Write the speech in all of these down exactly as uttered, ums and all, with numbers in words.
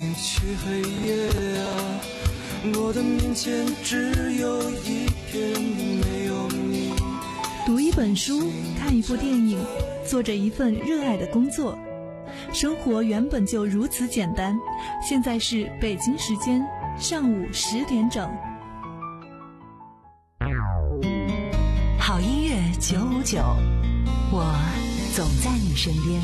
漆黑夜啊，我的面前只有一片没有你。 读一本书，看一部电影，做着一份热爱的工作，生活原本就如此简单。现在是北京时间上午十点整。 好音乐九五九，我总在你身边。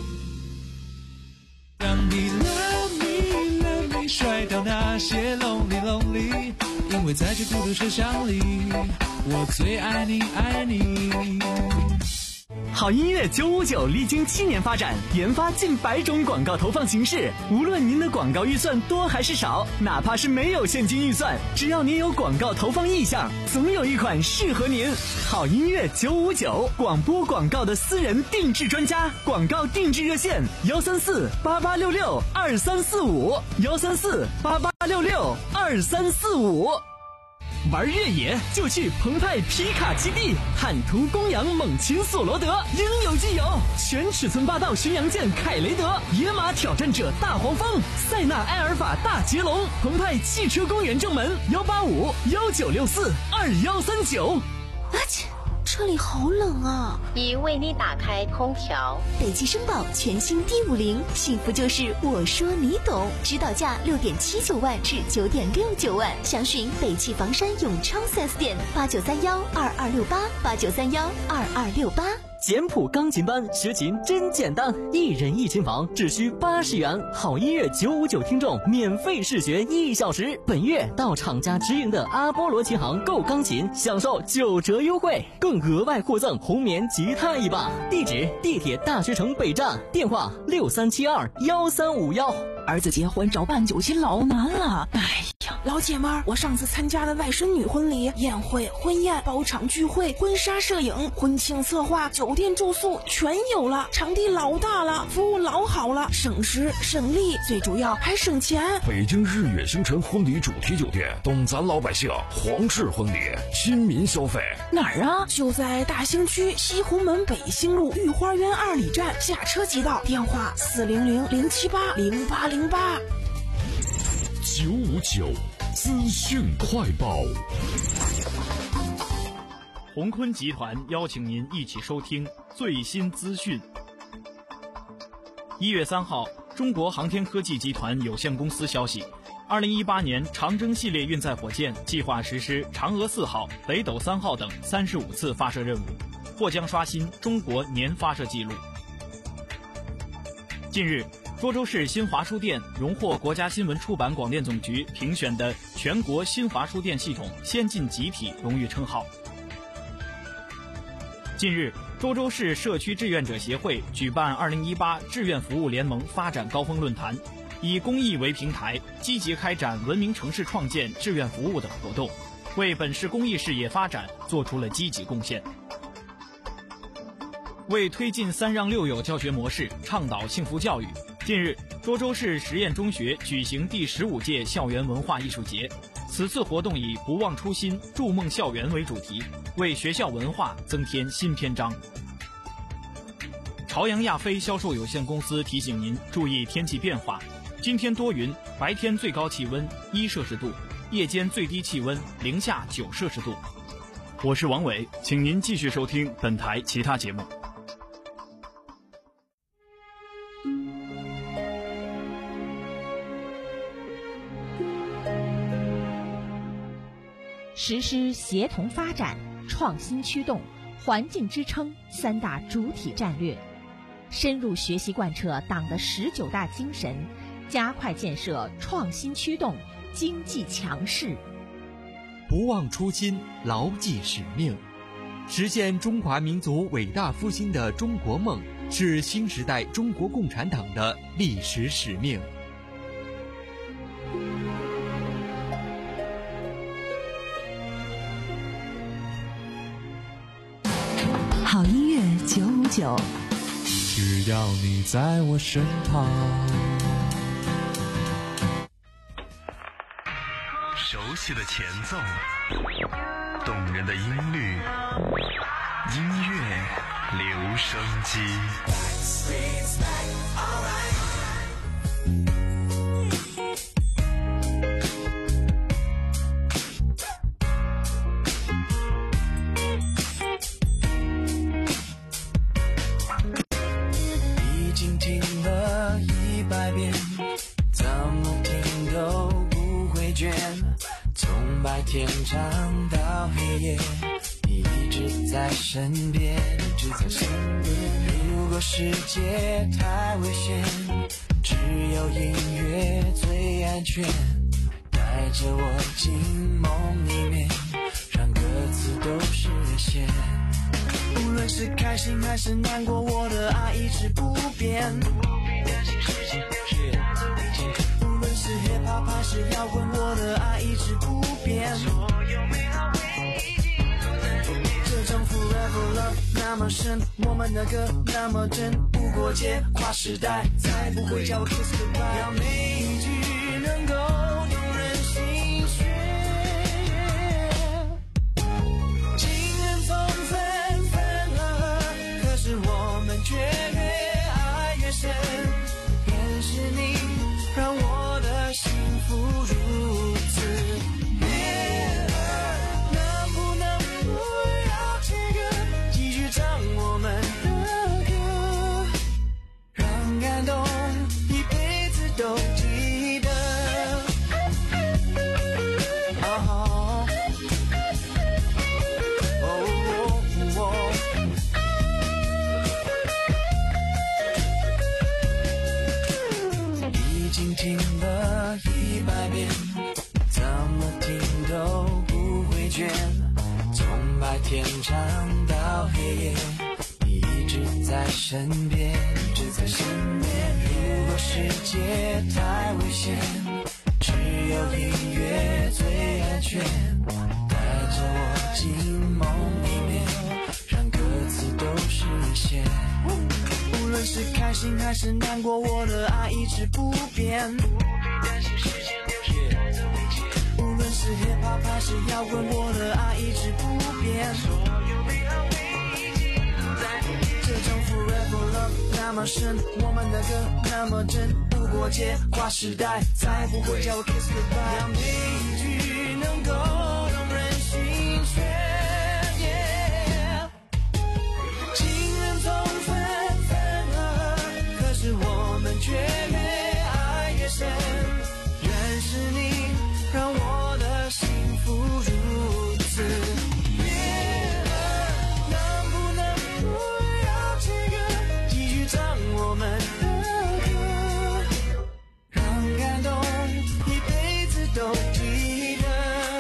让你 love me love me 甩掉那些 lonely lonely， 因为在这孤独车厢里，我最爱你爱你。 好音乐九五九历经七年发展，研发近百种广告投放形式。无论您的广告预算多还是少，哪怕是没有现金预算，只要您有广告投放意向，总有一款适合您。好音乐九五九，广播广告的私人定制专家，广告定制热线幺三四八八六六二三四五幺三四八八六六二三四五。玩越野就去澎湃皮卡基地，坦途公羊猛禽索罗德应有尽有，全尺寸霸道巡洋舰凯雷德，野马挑战者大黄蜂，塞纳埃尔法大捷龙，澎湃汽车公园正门幺八五幺九六四二幺三九。 啊切，车里好冷啊！ 已为你打开空调。 北汽绅宝全新 D 五零，幸福就是我说你懂，指导价六点七九万至九点六九万，详询北汽房山永昌 四 S 店八九三幺二二六八八九三幺二二六八。 简谱钢琴班学琴真简单，一人一琴房只需八十元，好音乐九五九听众免费试学一小时。本月到厂家直营的阿波罗琴行购钢琴，享受九折优惠，更额外获赠红棉吉他一把。地址：地铁大学城北站，电话六三七二幺三五幺。 儿子结婚找办酒席老难了，哎呀，老姐们儿，我上次参加了外甥女婚礼，宴会、婚宴、包场聚会、婚纱摄影、婚庆策划、酒店住宿全有了，场地老大了，服务老好了，省时省力，最主要还省钱。 北京日月星辰婚礼主题酒店，懂咱老百姓皇室婚礼，亲民消费。 哪儿啊？就在大兴区西红门北兴路御花园二里站，下车即到，电话四零零零七八零八零八。 九五九资讯快报。 鸿坤集团邀请您一起收听最新资讯。一月三号，中国航天科技集团有限公司消息，二零一八年长征系列运载火箭计划实施嫦娥四号、北斗三号等三十五次发射任务，或将刷新中国年发射记录。近日，涿州市新华书店荣获国家新闻出版广电总局评选的全国新华书店系统先进集体荣誉称号。近日，涿州市社区志愿者协会举办二零一八志愿服务联盟发展高峰论坛，以公益为平台，积极开展文明城市创建、志愿服务等活动，为本市公益事业发展做出了积极贡献。为推进三让六有教学模式，倡导幸福教育，近日，涿州市实验中学举行第十五届校园文化艺术节。此次活动以不忘初心、筑梦校园为主题，为学校文化增添新篇章。朝阳亚飞销售有限公司提醒您注意天气变化，今天多云，白天最高气温一摄氏度，夜间最低气温零下九摄氏度。我是王伟，请您继续收听本台其他节目。 实施协同发展、创新驱动、环境支撑三大主体战略，深入学习贯彻党的十九大精神，加快建设创新驱动、经济强势。 不忘初心，牢记使命，实现中华民族伟大复兴的中国梦，是新时代中国共产党的历史使命。 好音乐九五九， 只要你在我身旁。 熟悉的前奏，动人的音律，音乐留声机。 天长到黑夜，你一直在身边，一直在身边。如果世界太危险，只有音乐最安全，带着我进梦里面，让歌词都实现。无论是开心还是难过，我的爱一直不变。无论是 hip hop 还是摇滚，我的爱一直不变。这种 forever love 那么深，我们的歌那么真，不过界跨时代，再不会叫我 kiss goodbye。让每一句能够动人心弦。情人总分分合合，可是我们却越爱越深。认识你，让我的幸福如此悦耳。能不能不要切割，继续唱我们的歌，让感动一辈子都记得。哦哦哦，已经听了一百遍，怎么听都不会倦。从白天长到黑夜，你一直在身边，一直在身边。如果世界太危险，只有音乐最安全，带着我进梦里面，让歌词都实现。无论是开心还是难过，我的爱一直不变。无论是 hip hop 还是摇滚，我的爱一直不变。这种 forever love 那么深，我们的歌那么真，不过界跨时代，再不会叫我 kiss goodbye。让每一句能够动人心弦。情人总分分合合，可是我们却越爱越深。认识你，让我的幸福如此悦耳。能不能不要切割，继续唱我们的歌，让感动一辈子都记得。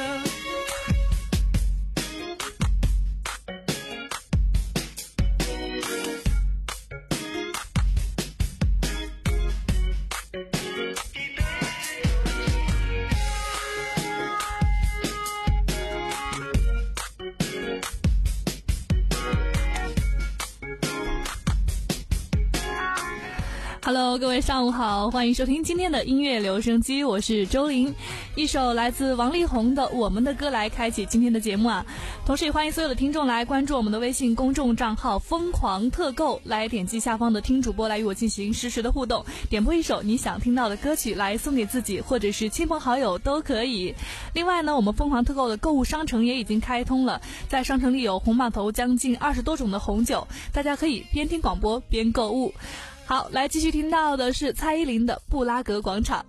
Hello， 各位上午好，欢迎收听今天的音乐留声机，我是周玲。一首来自王力宏的《我们的歌》来开启今天的节目啊。同时也欢迎所有的听众来关注我们的微信公众账号疯狂特购，来点击下方的听主播来与我进行实时的互动，点播一首你想听到的歌曲来送给自己或者是亲朋好友都可以。另外呢，我们疯狂特购的购物商城也已经开通了，在商城里有红码头将近二十多种的红酒，大家可以边听广播边购物。好，来继续听到的是蔡依林的《布拉格广场》。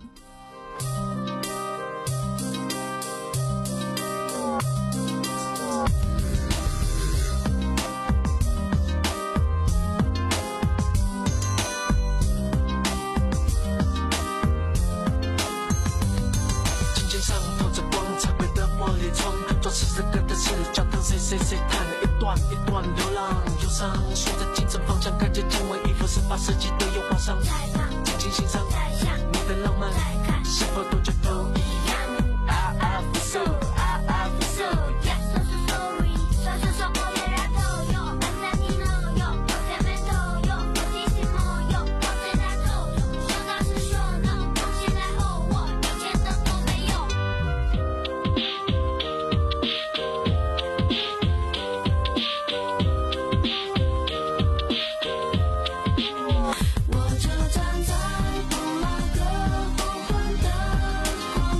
琴键上透着光，彩绘的玻璃窗，装饰着歌的是教堂，谁谁谁弹了一段一段流浪忧伤，顺着精神方向，看见经纬衣服是把设计都有画上，静静欣赏你的浪漫，是否都觉都一样 I, I feel so, I, I feel so Yeah, so so sorry 说说说我也然后有但在你能有有在门头有有提醒我有我在那头有说到是说 no 从现在后我有钱的都没有我就站在布拉格黄昏的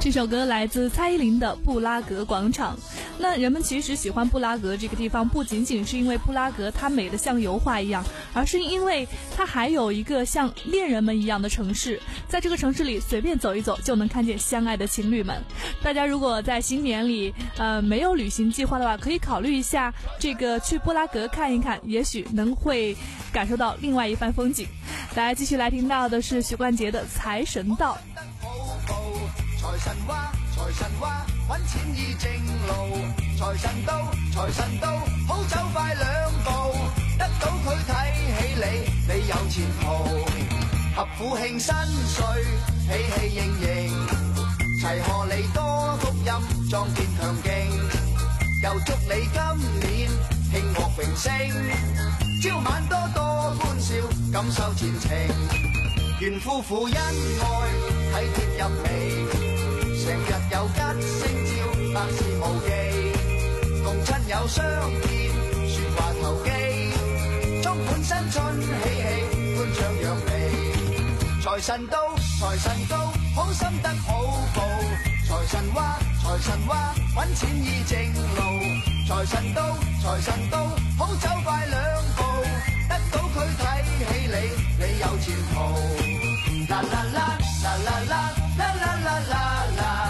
这首歌来自蔡依林的布拉格广场。那人们其实喜欢布拉格这个地方，不仅仅是因为布拉格它美得像油画一样，而是因为它还有一个像恋人们一样的城市。在这个城市里随便走一走就能看见相爱的情侣们。大家如果在新年里呃没有旅行计划的话，可以考虑一下这个去布拉格看一看，也许能会感受到另外一番风景。大家继续来听到的是许冠杰的财神到。 財神話，財神話，揾錢依正路。財神到，財神到，好走快兩步，得到佢睇起你，你有前途。合府慶新歲，喜氣盈盈，齊賀你多福音，壯健強勁。又祝你今年慶獲榮升，朝晚多多歡笑，感受前程。願夫婦恩愛，體貼入微。成日有吉星照，百事無忌，共親友相見，説話投機，充滿新春喜氣，歡唱揚眉。財神到，財神到，好心得好報。財神話，財神話，揾錢依正路。財神到，財神到，好走快兩步，得到佢睇起你，你有前途。啦啦啦，啦啦啦，啦啦啦啦。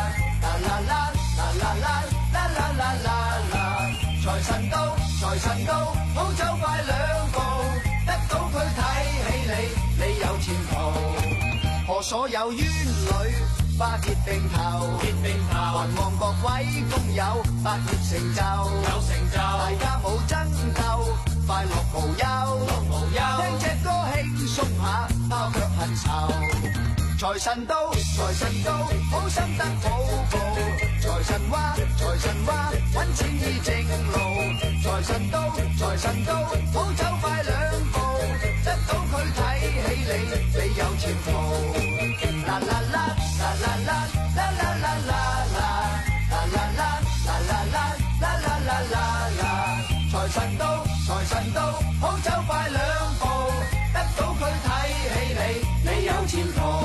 財神到，財神到，好走快兩步，得到佢睇起你，你有前途。賀所有冤侶，花結並頭，結並頭，還望各位工友，百業成就，有成就，大家冇爭鬥，快樂無憂，無憂，聽隻歌輕鬆下，拋卻恨愁。財神到，財神到，好心得好報。財神話，財神話，揾錢依正路。財神到，財神到，好走快兩步，得到佢睇起你，你有前途。啦啦啦，啦啦啦，啦啦啦啦啦，啦啦啦，啦啦啦，啦啦啦啦啦。財神到，財神到，好走快兩步，得到佢睇起你，你有前途。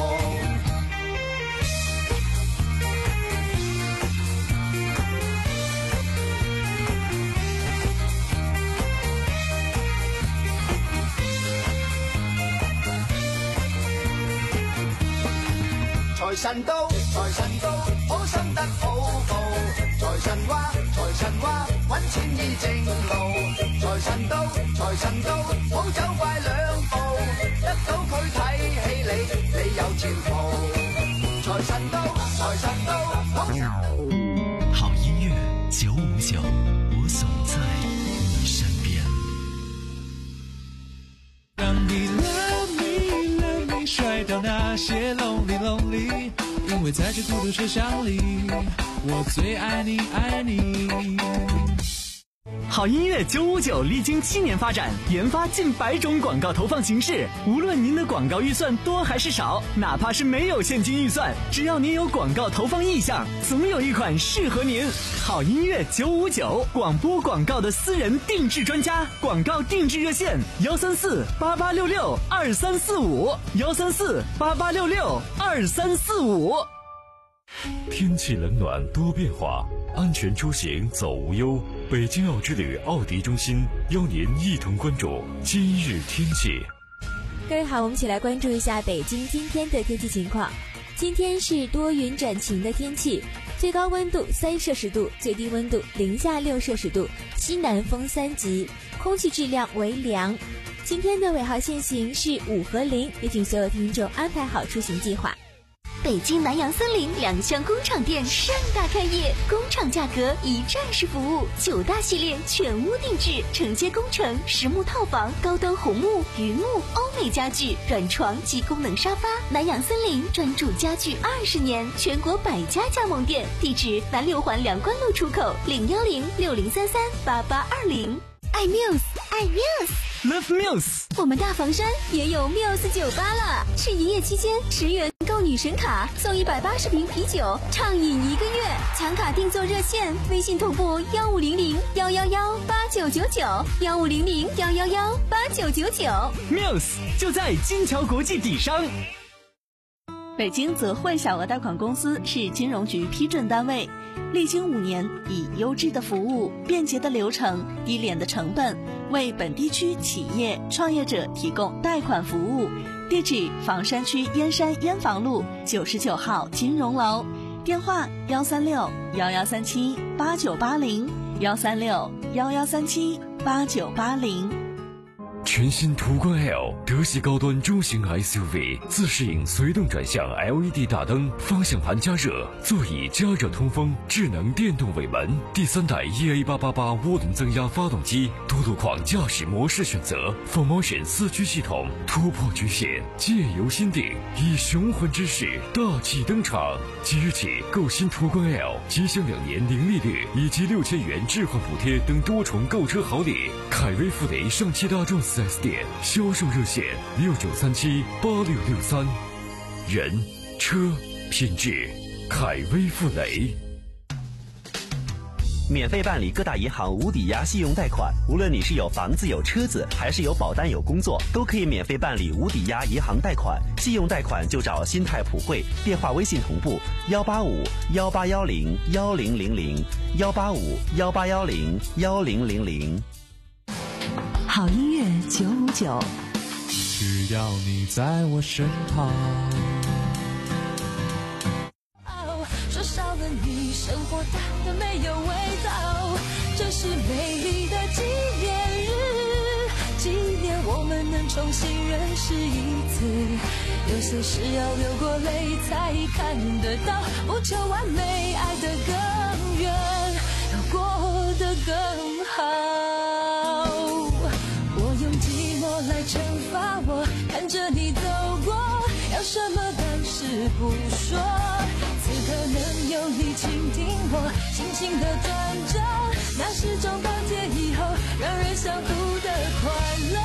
財神到，財神到，好心得好報。財神話，財神話，揾錢依正路。財神到，財神到，好走快兩步，得到佢睇起你，你有前途。財神到，財神到，好。 好音樂九五九，我總在你身邊。 讓你 love me love me 甩掉那些 lonely lonely， 因為在這孤獨車廂裡，我最愛你愛你。 好音樂九五九歷經七年發展，研發近百種廣告投放形式。無論您的廣告預算多還是少，哪怕是沒有現金預算，只要您有廣告投放意向，總有一款適合您。好音樂九五九，廣播廣告的私人定製專家，廣告定製熱線：幺三四八八六六二三四五，幺三四八八六六二三四五。 天氣冷暖多變化，安全出行走無憂。北京奧之旅奧迪中心邀您一同關注今日天氣。 各位好，我們一起來關注一下北京今天的天氣情況。今天是多雲轉晴的天氣，最高溫度三攝氏度，最低溫度零下六攝氏度，西南風三級，空氣質量為良。今天的尾號限行是五和零，也請所有聽眾安排好出行計劃。 北京南洋森林兩項工廠店盛大開業，工廠價格一站式服務，九大系列全屋定制，承接工程、實木套房、高端紅木、榆木、歐美家具、軟床及功能沙發。南洋森林專注家具二十年，全國百家加盟店，地址南六環兩關路出口零幺零六零三三八八二零。愛 Muse， 愛 Muse。Love Muse， 我們大房山也有 Muse 酒吧了。是營業期間，十元購女神卡送一百八十瓶啤酒，暢飲一個月。搶卡訂座熱線：微信同步幺五零零幺幺幺八九九九，幺五零零幺幺幺八九九九。 Muse 就在金橋國際底商。 北京泽汇小额贷款公司是金融局批准单位，历经五年，以优质的服务、便捷的流程、低廉的成本，为本地区企业创业者提供贷款服务。地址：房山区燕山燕房路九十九号金融楼，电话：幺三六幺幺三七八九八零，幺三六幺幺三七八九八零。 全新途观 L 德系高端中型 S U V， 自适应随动转向 L E D 大灯，方向盘加热，座椅加热通风，智能电动尾门，第三代 E A 八八八涡轮增压发动机，多路况驾驶模式选择 ，four motion 四驱系统，突破局限，借由心定，以雄浑之势大气登场。即日起购新途观 L， 即享两年零利率以及六千元置换补贴等多重购车好礼。凯威富雷上汽大众四 S 店销售热线六九三七八六六三，人车品质，凯威富雷。 免费办理各大银行无抵押信用贷款，无论你是有房子有车子，还是有保单有工作，都可以免费办理无抵押银行贷款。信用贷款就找新泰普惠，电话微信同步幺八五幺八幺零幺零零零幺八五幺八幺零幺零零零。 好音乐九五九， 只要你在我身旁。 说少了你，生活淡的没有味道。这是美丽的纪念日，纪念我们能重新认识一次。有些事要流过泪才看得到，不求完美，爱得更远，要过得更好。我用寂寞来惩罚我，看着你走过，要什么但是不说。此刻能有你倾听我，轻轻的转着，那是种告诫以后让人想哭的快乐。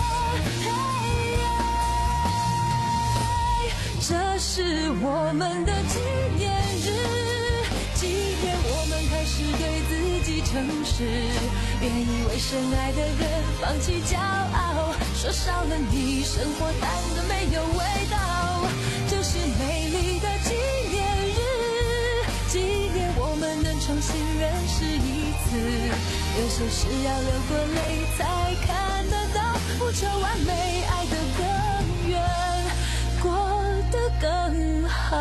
这是我们的纪念日，纪念我们开始对自己诚实，别以为深爱的人放弃骄傲，说少了你，生活淡的没有味道。这是美丽的纪念日，纪念我们能重新认识一次。有些事要流过泪才看得到，不求完美，爱得更远，过得更好。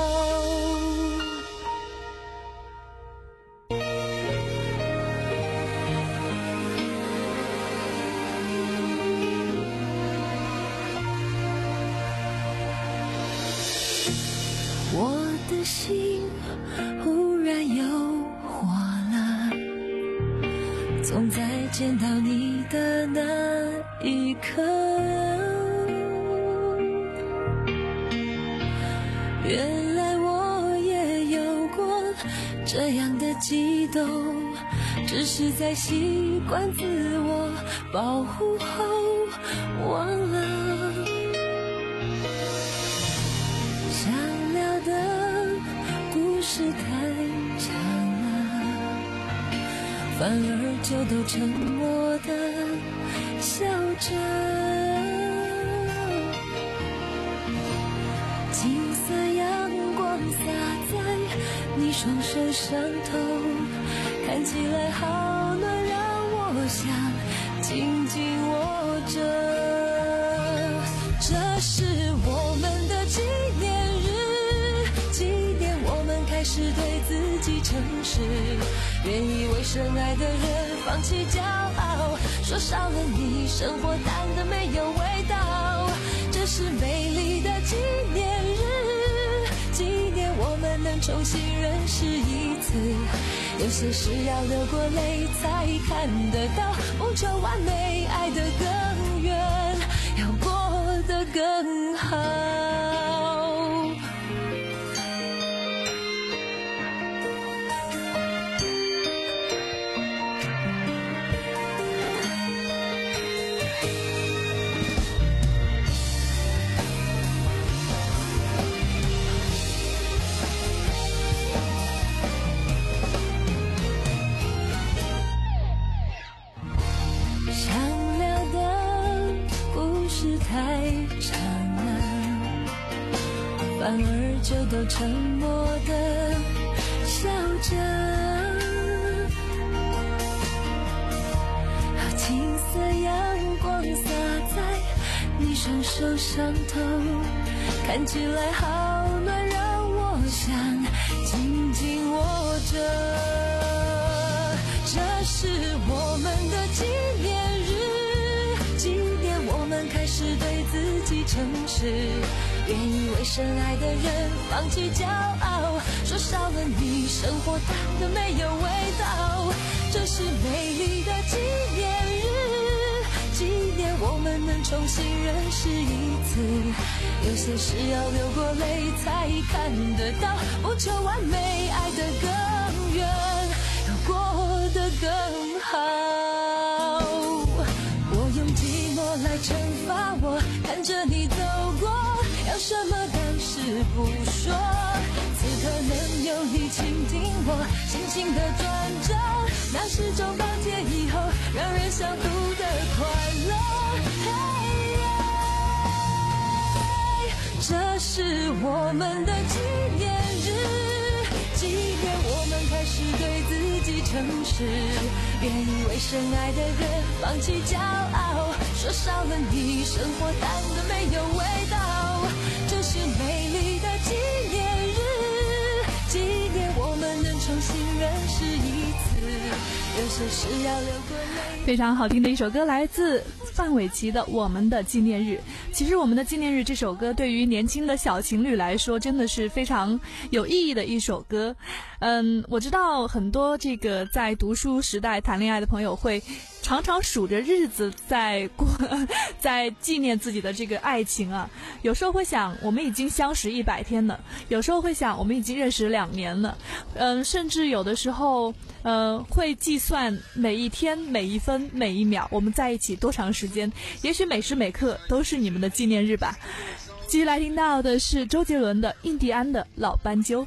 我的心忽然有火了，总在见到你的那一刻，原来我也有过这样的激动，只是在习惯自我保护后忘了。想聊的故事太长了，反而就都沉默的笑着。金色阳光洒在你双手上头，看起来好暖，让我想紧紧握着。这是我们的纪念日，纪念我们开始对自己诚实，别以为深爱的人放弃骄傲，说少了你，生活淡的没有味道。这是美丽的纪念日，纪念我们能重新认识一次。有些事要流过泪才看得到，不求完美，爱得更远，要过得更好。太长了，反反而就都沉默地笑着。青色阳光洒在你双手上头，看起来好暖，让我想紧紧握着。这是我们的纪念日，纪念我们开始对自己诚实，愿意为深爱的人放弃骄傲，说少了你生活淡的没有味道。这是美丽的纪念日，纪念我们能重新认识一次，有些事要流过泪才看得到，不求完美，爱得更远，要过得更好。我用寂寞来惩罚我，看着你走过，要什么当时不说，此刻能有你倾听我，心情的转折，那是种钢铁以后让人想哭的快乐。这是我们的纪念日，纪念我们开始对自己诚实，愿意为深爱的人放弃骄傲，说少了你生活淡的没有味道。这是美丽的纪念日，纪念我们能重新认识一次，有些事要流过泪。 非常好听的一首歌，来自范玮琪的《我们的纪念日》。其实《我们的纪念日》这首歌对于年轻的小情侣来说，真的是非常有意义的一首歌。嗯，我知道很多这个在读书时代谈恋爱的朋友会常常数着日子在过，在纪念自己的这个爱情啊。有时候会想，我们已经相识一百天了；有时候会想，我们已经认识两年了。嗯，甚至有的时候，呃，会计算每一天、每一分、每一秒我们在一起多长时间。也许每时每刻都是你们的纪念日吧。继续来听到的是周杰伦的《印第安的老斑鸠》。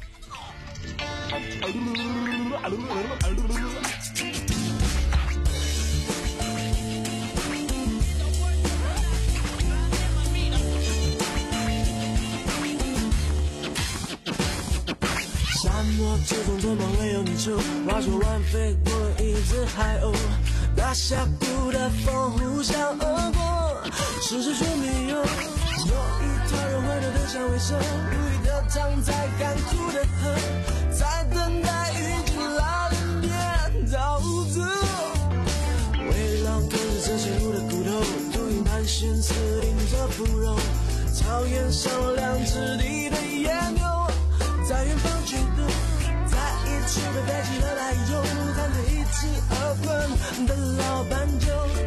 沙漠之中的梦没有你就化作弯飞过一只海鸥，大峡谷的风呼啸而过，世事却没有，有一团融化的香味手，无力的躺在干枯的河，在等待雨季来临变沼泽。围绕跟着这些路的骨头，秃鹰盘旋刺顶着腐肉，草原上两只地的野牛，在远方觉得在一起被背弃了太久，看着一起而困的老斑鸠。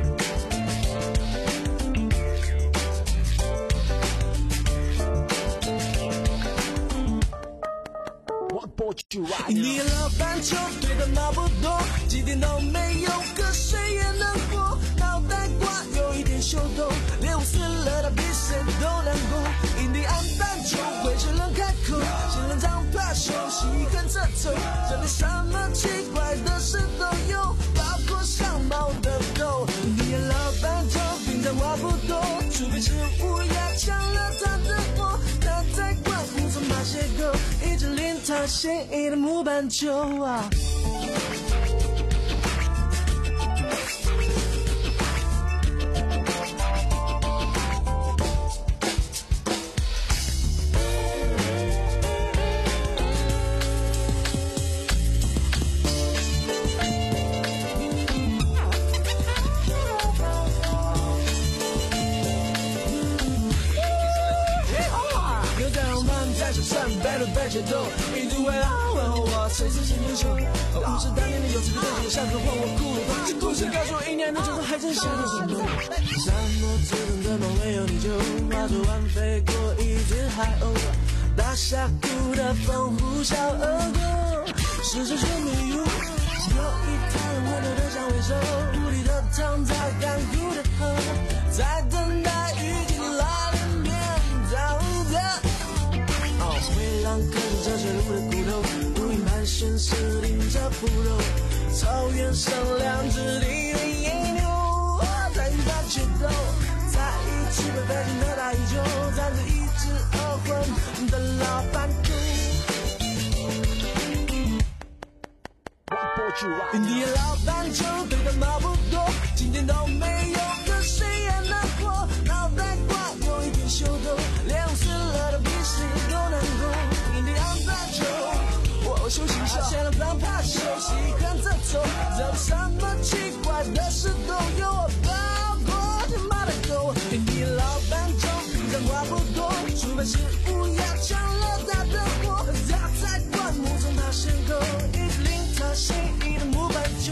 你老斑鸠对的毛不多，几点都没有，可谁也能活。脑袋瓜有一点秀逗，猎物死了它比谁都难过。印第安斑鸠会只能开口，仙人掌怕休息跟着走，这里什么奇怪的事都有，包括像猫的狗。你老斑鸠平常话不多，除非是乌鸦抢了它的窝，它在管胡子马鞋狗，一只令它心仪的木斑鸠啊。一直为了问候我，谁是新英雄？故事当年的有这个对手，像个换我哭了。这故事告诉我，一年的就是还真想得心动。沙漠之中的梦没有你就化作弯飞过一只海鸥，大峡谷的风呼啸而过，世事却没有，有一滩温柔的香味手，无力的躺在干枯的河，在等待雨季来临变沼泽。灰狼跟着这些路的骨头，秃鹰盘旋死顶着腐肉，草原上两只地的野牛，在雨般决斗，在一起被飞进的大衣就站着一只是二婚的老板猪。印第安老板就对他毛不多，今天都没有跟谁也难过，脑袋瓜有一点秀逗，脸死了的比谁都难过。印第安板就我休息一下，现在不怕休息，看着走，有什么奇怪的事都有我包过，他妈的狗。印第安老板就平常话不多，除非是乌鸦抢了他的货，他在灌木中他先够，一直令他心仪的木板球。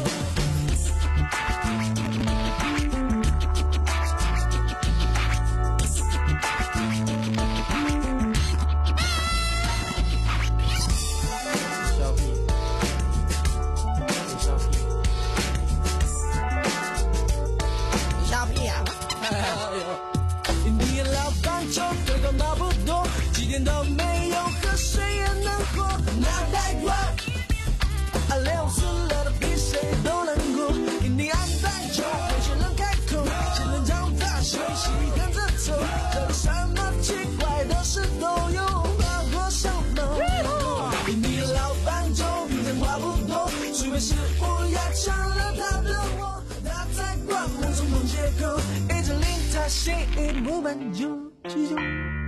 几天都没有和谁也能活，脑袋瓜啊，脸死了的比谁都难过。印第安白酒，有些人开口，谁能让他休息跟着走，这里什么奇怪的事都有，包括小猫。印第安老板酒，平常话不多，除非是乌鸦抢了他的货，他在灌木中碰借口，一直令他心仪的木板酒，啤酒。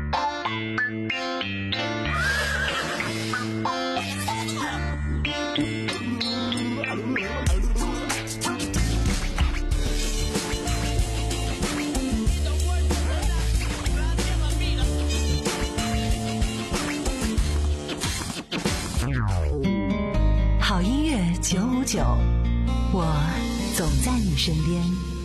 好音乐九五九，我总在你身边。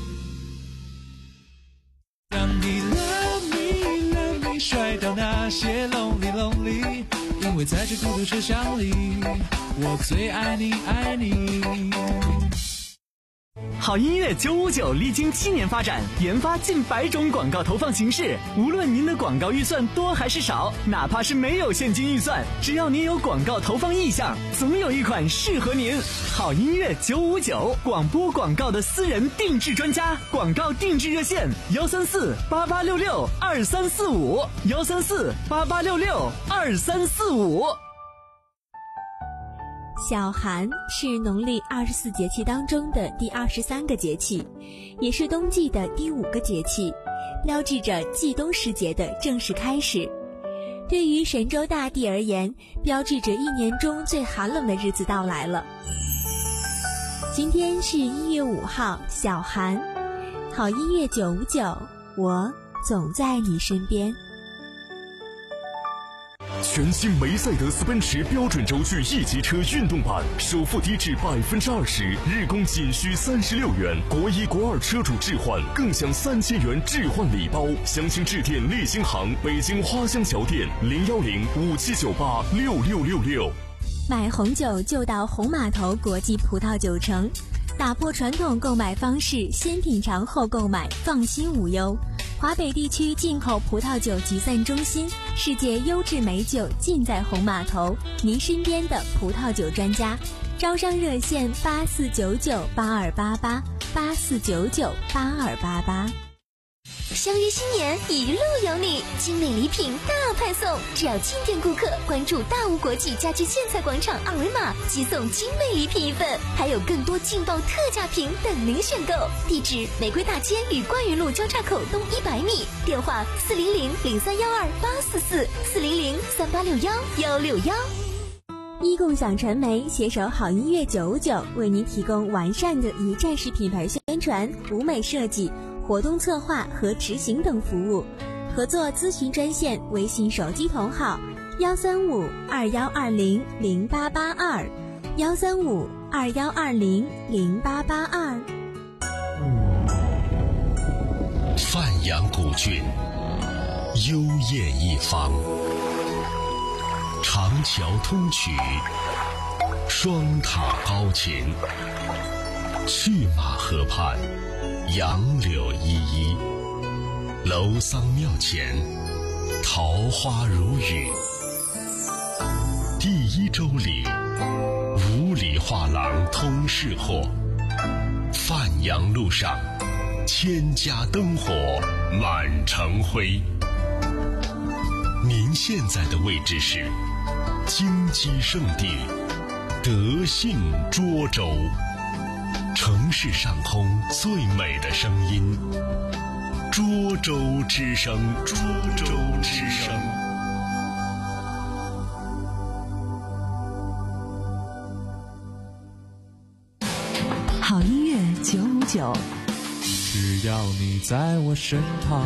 让你 love me love me 甩掉那些 lonely lonely， 因为在这孤独车厢里，我最爱你爱你。 好音乐九五九历经七年发展，研发近百种广告投放形式。无论您的广告预算多还是少，哪怕是没有现金预算，只要您有广告投放意向，总有一款适合您。好音乐九五九，广播广告的私人定制专家，广告定制热线：幺三四八八六六二三四五，幺三四八八六六二三四五。 小寒是农历二十四节气当中的第二十三个节气，也是冬季的第五个节气，标志着季冬时节的正式开始。对于神州大地而言，标志着一年中最寒冷的日子到来了。今天是一月五号，小寒。好音乐九五九，我总在你身边。 全新梅赛德斯奔驰标准轴距 E 级车运动版，首付低至百分之二十，日供仅需三十六元，国一国二车主置换更享三千元置换礼包。详情致电立新行北京花乡桥店零幺零五七九八六六六六。 买红酒就到红码头国际葡萄酒城，打破传统购买方式，先品尝后购买，放心无忧。华北地区进口葡萄酒集散中心，世界优质美酒尽在红码头，您身边的葡萄酒专家。招商热线八四九九八二八八八四九九八二八八。 相约新年，一路有你，精美礼品大派送，只要进店顾客关注大吴国际家居建材广场二维码，即送精美礼品一份，还有更多劲爆特价品等您选购。地址：玫瑰大街与冠云路交叉口东一百米，电话：四零零零三幺二八四四四零零三八六幺幺六幺。 一共享传媒携手好音乐九五九，为您提供完善的一站式品牌宣传、舞美设计、活动策划和执行等服务。合作咨询专线：微信手机同号幺三五二幺二零零八八二幺三五二幺二零零八八二。 范阳古郡，幽艳一方，长桥通衢，双塔高琴，去马河畔，杨柳依依，楼桑庙前，桃花如雨。第一周里，五里画廊通市货，范阳路上，千家灯火满城辉。 您现在的位置是金鸡圣地德信涿州，城市上空最美的声音，涿州之声，涿州之声。 好音乐九五九， 只要你在我身旁。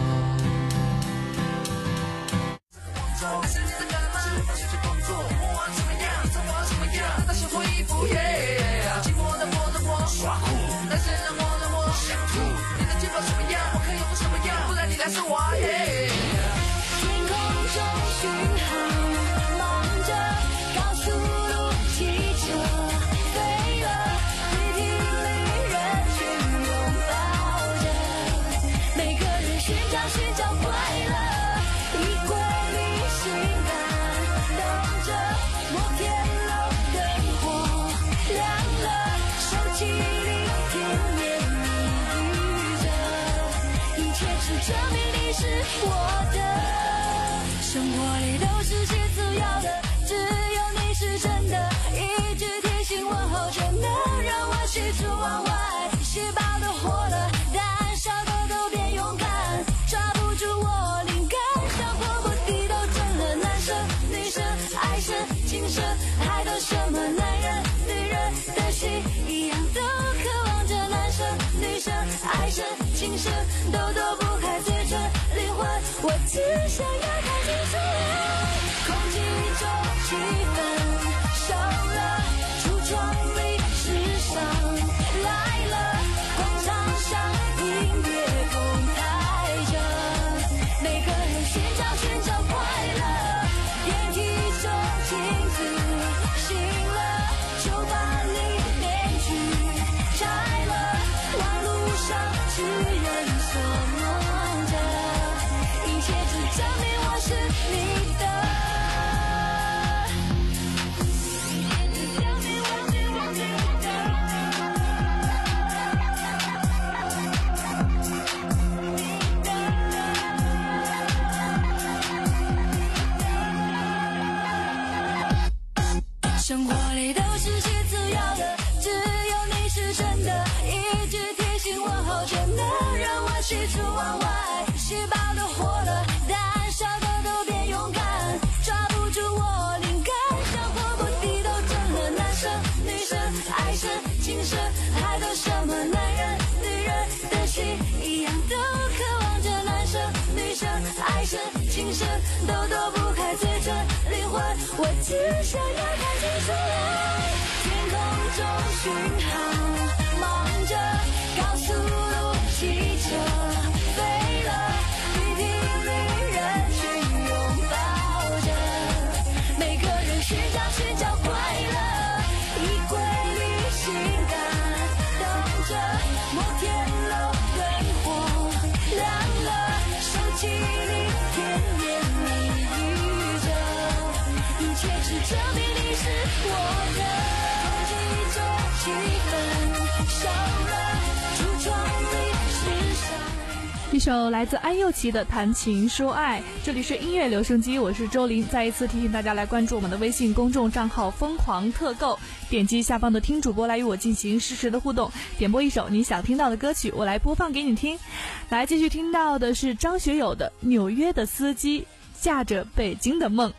生活里都是些次要的，只有你是真的，一直提醒我后，真的让我喜出望外。细胞都活了，胆小的都变勇敢，抓不住我灵感，像火不地都震了。男生女生爱生情深，还等什么？男人女人的心一样，都渴望着男生女生爱生情深，都躲不开最真灵魂。我只想要看清楚来，天空中讯号忙着，高速路汽车飞了，绿皮绿人群拥抱着，每个人寻找寻找快乐，衣柜里性感等着，摩天楼灯火亮了，手机里甜言蜜语着，一切只证明你是我的。空气中气氛烧热，橱窗里时尚。 一首来自安又琪的《谈情说爱》，这里是音乐留声机，我是周林。再一次提醒大家来关注我们的微信公众账号疯狂特购，点击下方的听主播来与我进行实时的互动，点播一首你想听到的歌曲，我来播放给你听。来继续听到的是张学友的《纽约的司机驾着北京的梦》。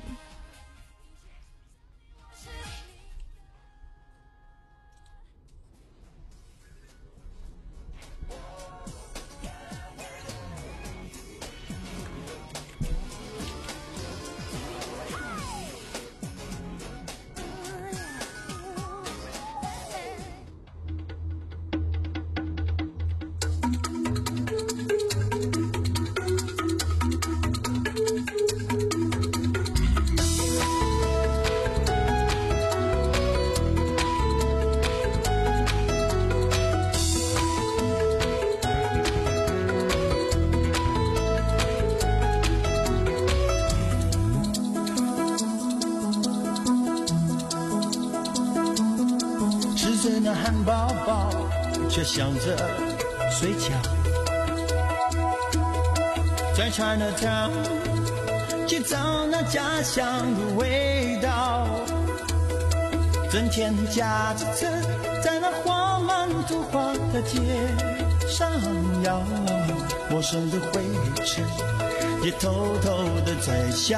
吃那汉堡包，却想着睡觉。在 Chinatown 去找那家乡的味道。整天驾着车在那花满土花的街上摇，陌生的灰尘也偷偷的在笑。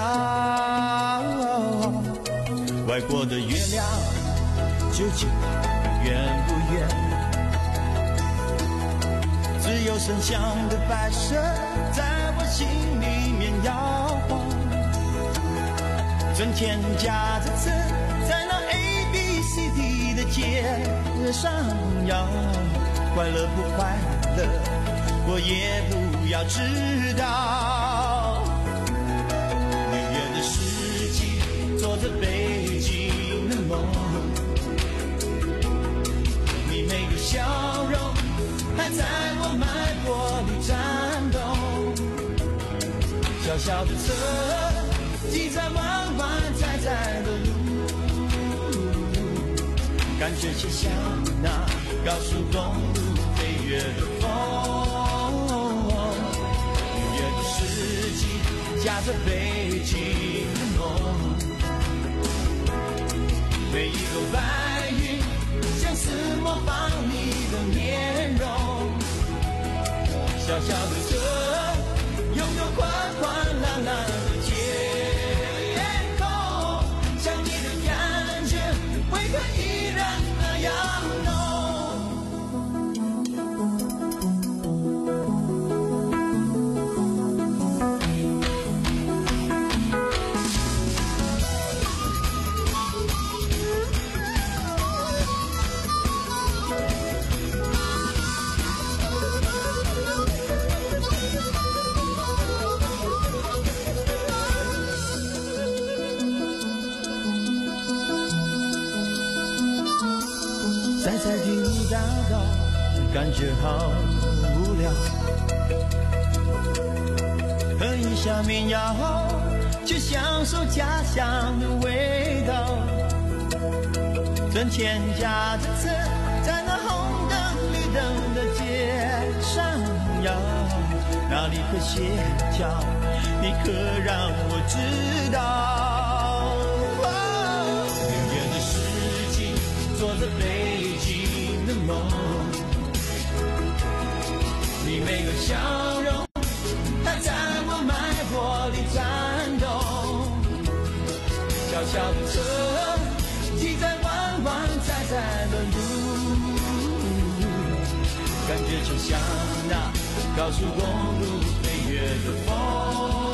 外国的月亮究竟圆不圆？只有声响的白色在我心里面摇晃。整天驾着车在那 A B C D 的街上摇，快乐不快乐我也不要知道。六月的四季做着北京的梦，你没有笑容还在我脉搏里颤动。小小的车挤在弯弯窄窄的路，感觉就像那高速公路飞越的风。六月的四季夹着北京的梦，每一个白云像是模仿你的面容。小小的车拥有宽宽蓝蓝的天空，想你的感觉为何依然那样浓。在在第五大道感觉好无聊，喝一下民谣去享受家乡的味道。整天驾着车在那红灯绿灯的街上摇，哪里可协调你可让我知道。六月的四季做着北京的梦，你每个笑容还在我脉搏里颤动。小小的车挤在弯弯窄窄的路，感觉就像那高速公路飞越的风。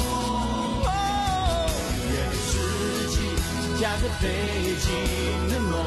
六月的四季夹着北京的梦，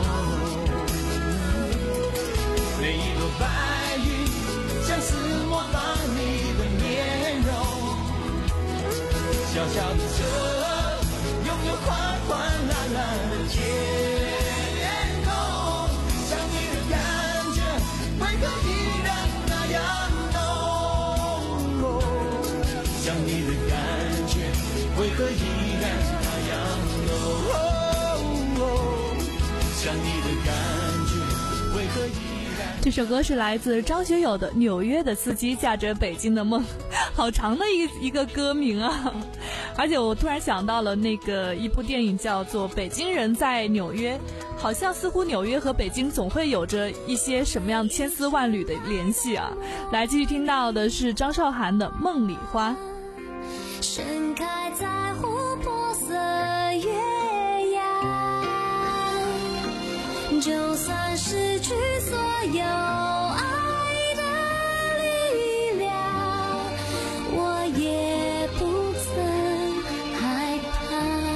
每一朵白云像是模仿你的面容。小小的车拥有宽宽蓝蓝的天空，想你的感觉为何依然那样浓？想你的感觉为何依然那样浓？想你的感觉为何依然。 这首歌是来自张学友的《纽约的司机驾着北京的梦》，好长的一一个歌名啊！而且我突然想到了那个一部电影叫做《北京人在纽约》，好像似乎纽约和北京总会有着一些什么样千丝万缕的联系啊！来继续听到的是张韶涵的《梦里花》。 盛开在琥珀色月牙，就算失去所有爱的力量，我也不曾害怕。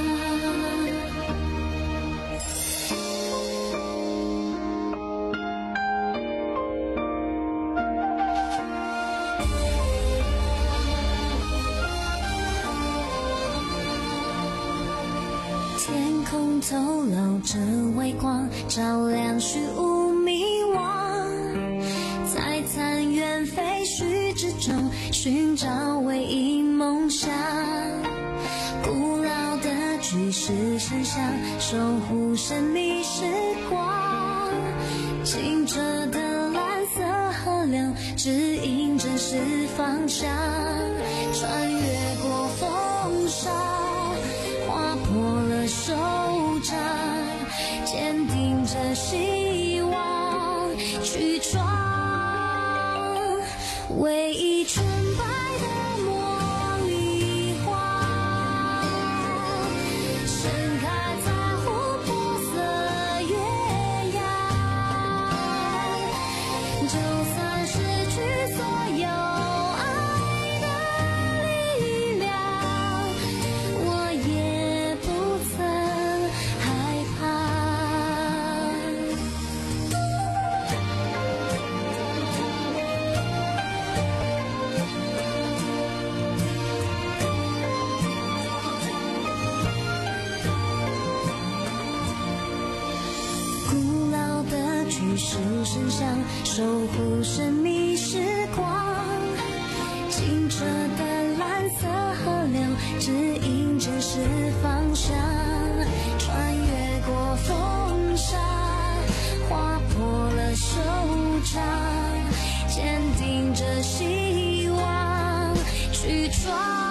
天空透露着微光，照亮虚无迷惘，在残垣废墟之中寻找唯一梦想。古老的巨石神像守护神秘时光，清澈的蓝色河流指引真实方向，穿越过风沙， 坚定着希望去闯，唯一纯白的茉莉花盛开在琥珀色月牙，就算失去所有爱的力量，我也不曾害怕。古老的巨石神像守护神秘时光，清澈的蓝色河流指引真实方向，穿越过风沙，划破了手掌，坚定着希望去闯。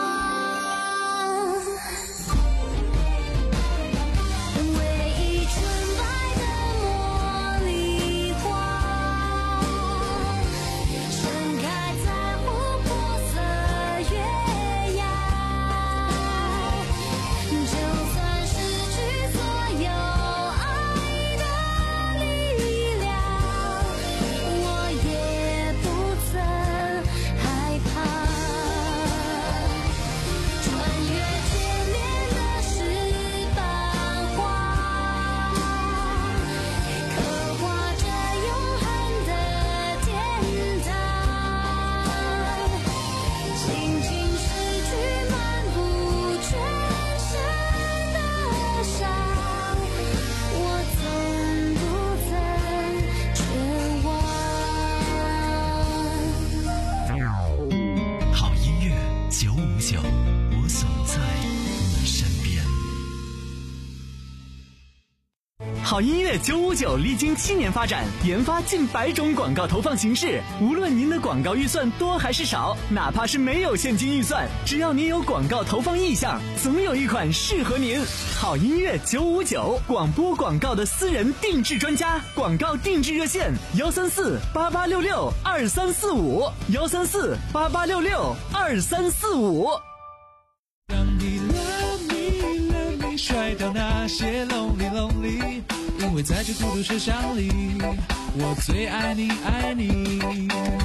好音乐九五九历经七年发展，研发近百种广告投放形式。无论您的广告预算多还是少，哪怕是没有现金预算，只要您有广告投放意向，总有一款适合您。好音乐九五九，广播广告的私人定制专家，广告定制热线：幺三四八八六六二三四五，幺三四八八六六二三四五。 让你 love me love me 甩掉那些 lonely lonely， 因为在这孤独车厢里，我最爱你爱你。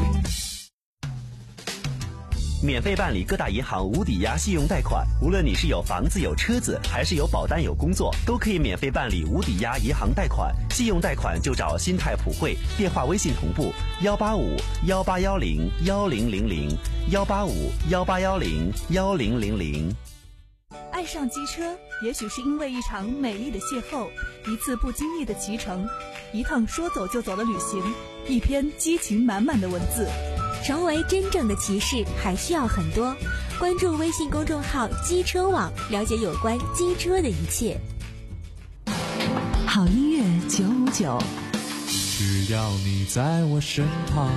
免费办理各大银行无抵押信用贷款，无论你是有房子有车子，还是有保单有工作，都可以免费办理无抵押银行贷款。信用贷款就找新泰普惠，电话微信同步幺八五幺八幺零幺零零零幺八五幺八幺零幺零零零。 爱上机车，也许是因为一场美丽的邂逅，一次不经意的骑乘，一趟说走就走的旅行，一篇激情满满的文字。 成为真正的骑士还需要很多，关注微信公众号机车网，了解有关机车的一切。 好音乐九五九， 只要你在我身旁。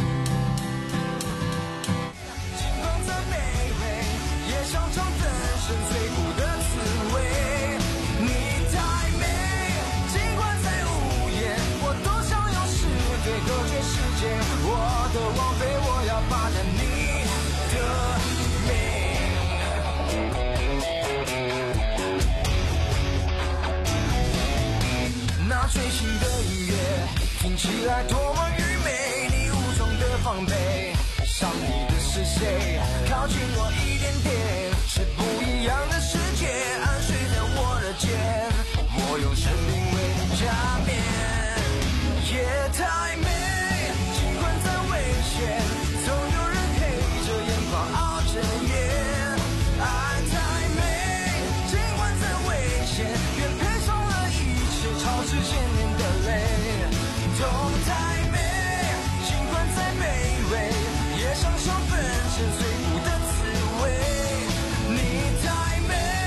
最新的音乐听起来多么愚昧，你无从的防备，上帝的是谁？靠近我一点点，是不一样的世界，安睡在我的肩，我用生命为你加冕，夜太美，尽管再危险，总有人黑着眼眶熬着夜，爱太美，尽管再危险，愿配上了一切超时间痛太美，尽管再卑微，也享受粉身碎骨的滋味。你太美，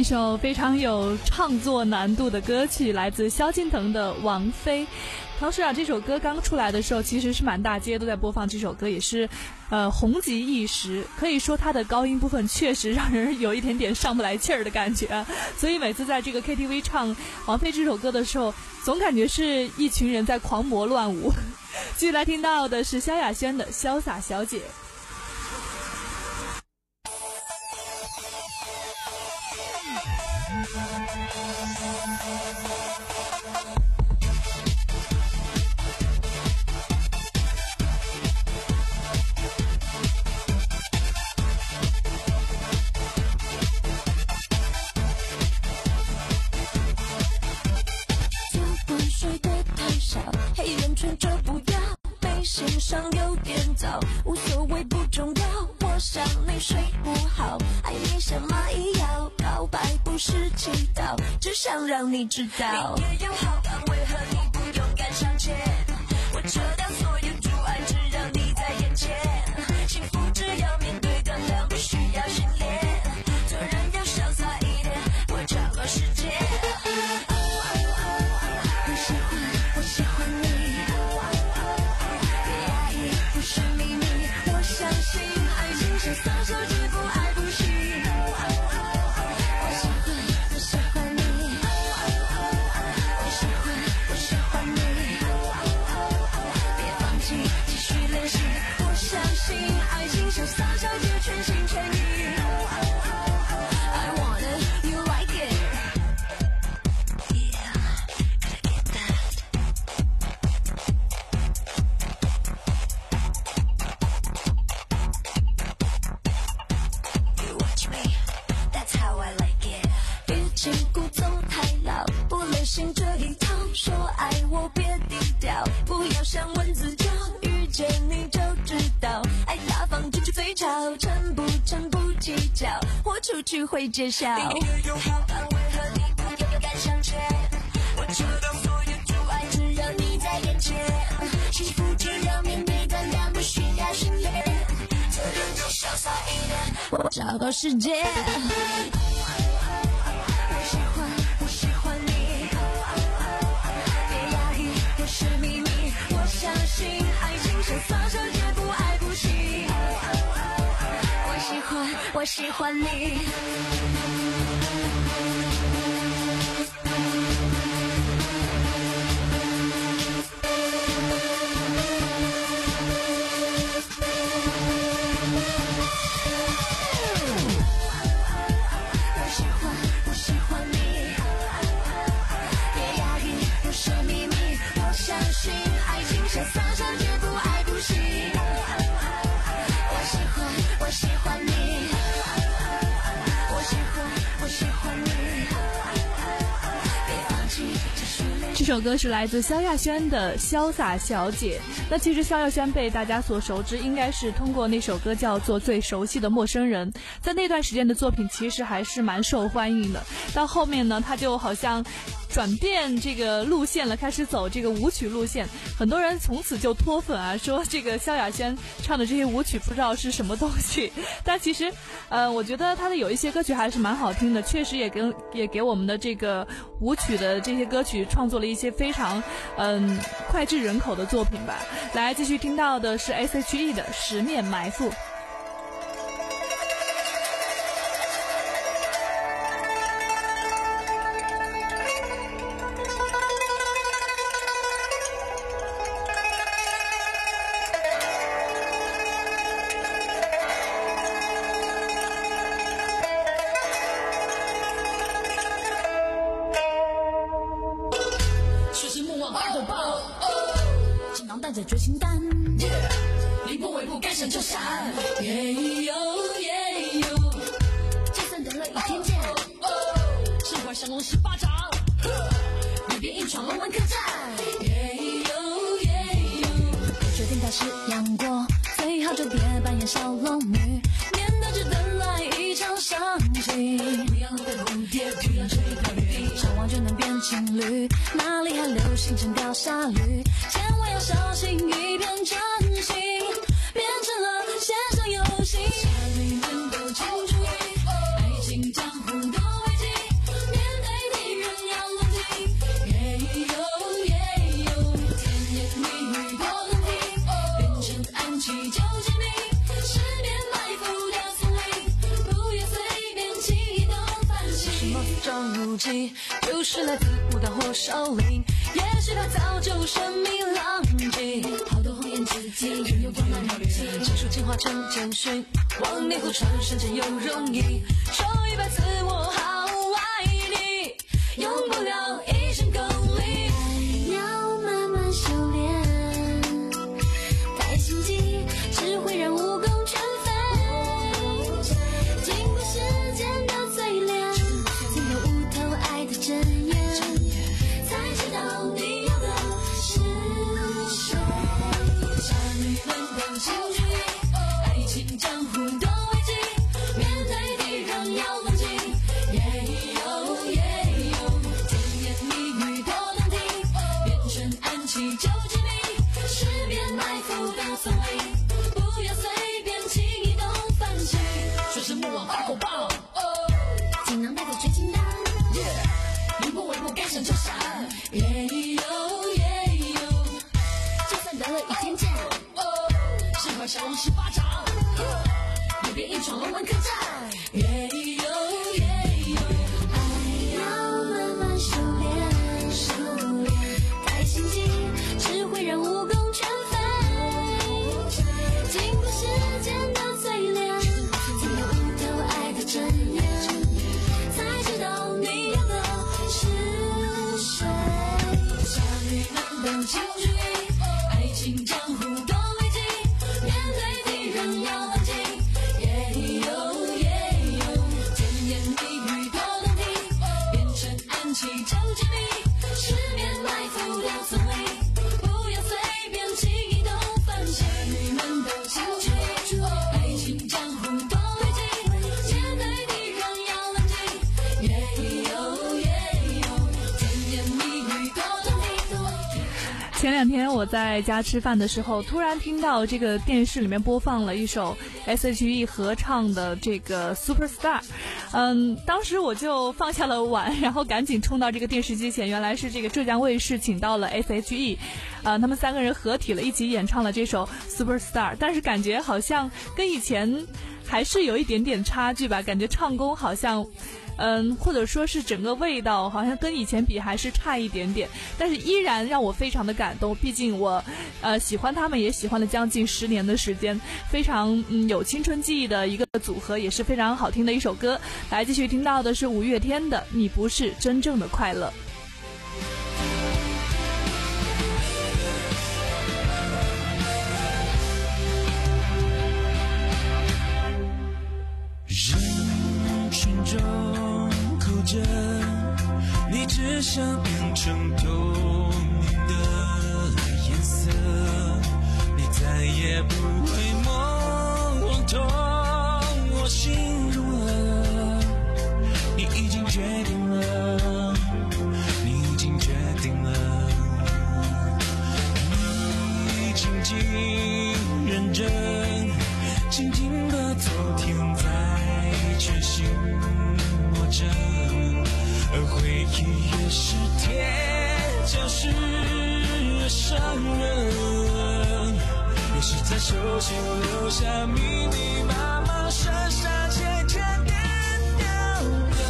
首非常有创作难度的歌曲，来自萧敬腾的《王妃》。当时啊，这首歌刚出来的时候，其实是满大街都在播放这首歌，也是呃红极一时。可以说它的高音部分确实让人有一点点上不来气儿的感觉、啊，所以每次在这个 K T V 唱《王妃》这首歌的时候，总感觉是一群人在狂魔乱舞。继续来听到的是萧亚轩的《潇洒小姐》。 心上有点早，无所谓不重要，我想你睡不好，爱你像蚂蚁咬，告白不是祈祷，只想让你知道你也有好感，为何你不勇敢向前，我遮掉所有阻碍，只让你在眼前，幸福只要面对胆量，不需要训练，做人要潇洒一点，我超过时间，我喜欢我喜欢你，不是秘密，我相信爱情像撒手就不爱不行。我喜欢，我喜欢你。我喜欢，我喜欢你。别放弃，继续练习。我相信爱情像撒手就全心全意。I want it, you like it. Yeah, gotta get that. How I like it， 与其故纵太老，不流行这一套，说爱我别低调，不要像蚊子叫，遇见你就知道，爱大方就去最潮，成不成不计较，豁出去会揭晓。你也有好感，为何你不勇敢向前？我遮挡所有阻碍，只让你在眼前，幸福只要面对胆量，不需要训练，做人就潇洒一点，我找个时间。相信爱情像撒手就不爱不行，我喜欢我喜欢你。我喜欢我喜欢你，别压抑，不是秘密，我相信爱情像撒手就不爱不行。我喜欢我喜欢你，我喜欢我喜欢你，别放弃继续练习。 这首歌是来自萧亚轩的《潇洒小姐》。那其实萧亚轩被大家所熟知，应该是通过那首歌叫做《最熟悉的陌生人》。在那段时间的作品其实还是蛮受欢迎的。到后面呢，他就好像转变这个路线了，开始走这个舞曲路线。很多人从此就脱粉啊，说这个萧亚轩唱的这些舞曲不知道是什么东西。但其实，呃，我觉得他的有一些歌曲还是蛮好听的，确实也跟也给我们的这个舞曲的这些歌曲创作了一些非常嗯脍炙人口的作品吧。来，继续听到的是 S H E 的《十面埋伏》。 带着决心胆，凌波微步赶上就闪，耶呦耶呦，就算等了一天见，神话降龙十八掌，绿边硬闯龙门客栈，耶呦耶呦，决定开始杨过，最好就别扮演小龙女，免得只等来一场伤心。不要浪费蝴蝶，不要吹到雨滴，上网就能变情侣，哪里还流行成掉下驴？千万要小心，一片真心变成了线上游戏。下里面都清楚，爱情江湖多危机。 勇气，就是来自武当或少林，也许他早就神秘浪迹，好多红颜知己，拥有光芒勇气，技术进化成简讯，往内湖传瞬间又容易，说一百次我好爱你，用不了一生功力， 要慢慢修炼，太心机只会让武功全废，经过时间的淬炼，才有悟透爱的真言，才知道你要的是谁。 侠女们都请注意，爱情江湖多危机，面对敌人要冷静，耶哟耶哟，甜言蜜语多动听，变成暗器就致命，十面埋伏的聪明，不要随便轻易动反击，说是木王发口爆， 锦囊带走绝情丹， 一步为步该闪就闪，耶哟耶哟， 就算得了倚天剑， 是块小龙十巴掌，右边一闯龙门客栈，耶哟耶哟， 爱要慢慢修炼，修炼太心机只会让武功全废，经过时间的淬炼，才有悟透爱的真言，才知道你要的是谁。 侠女们都请注意，爱情江湖多危机，面对敌人要冷静，耶哟耶哟，甜言蜜语多动听，变成暗器就致命，十面埋伏的聪明，不要随便轻易动反击，侠女们都请注意，爱情江湖多危机，面对敌人要冷静，耶哟耶哟，甜言蜜语多动听。 前两天我在家吃饭的时候，突然听到这个电视里面播放了一首 S H E 合唱的这个 Superstar， 嗯，当时我就放下了碗，然后赶紧冲到这个电视机前，原来是这个浙江卫视请到了 S H E， 呃，他们三个人合体了，一起演唱了这首 Superstar， 但是感觉好像跟以前还是有一点点差距吧，感觉唱功好像嗯，或者说是整个味道好像跟以前比还是差一点点，但是依然让我非常的感动，毕竟我呃喜欢他们也喜欢了将近十年的时间，非常嗯有青春记忆的一个组合，也是非常好听的一首歌。来继续听到的是五月天的你不是真正的快乐。 人群中哭着，你只想变成透明的颜色，你再也不会懵懂我形容了，你已经决定了，你已经决定了，你静静认真，静静的昨天在全心握着，而回忆越是甜，就是越伤人，越是在手心留下密密麻麻深深浅浅点掉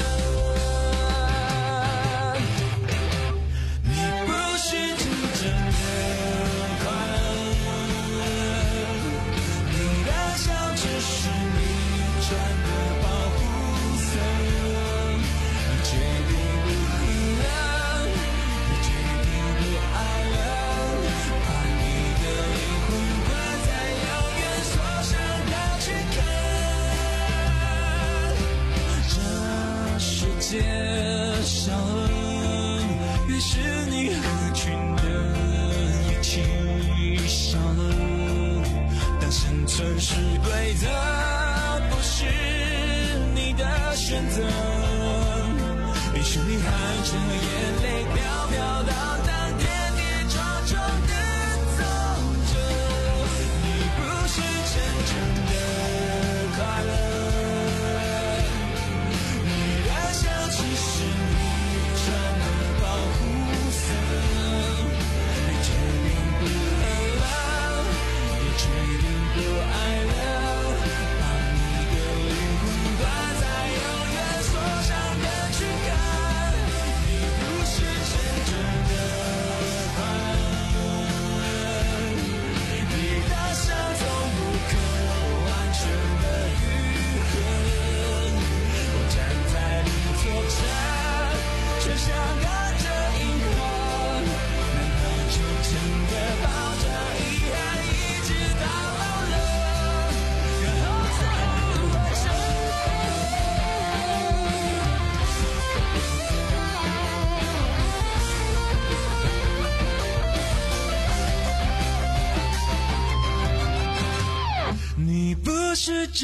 的，你不是真正的快乐，你的笑只是你穿的保护色，你决定不恨了，你决定不爱了，把你的灵魂关在遥远锁上的躯壳，这世界少了，于是你合群的一起少了，当生存是规则，不是你的选择，于是你含着眼泪飘飘荡荡，跌跌撞撞的走着，你不是真正的快乐，你的笑只是你穿的保护色，你决定不恨了，也决定不爱了，把你的灵魂挂在永远锁上的躯壳。 是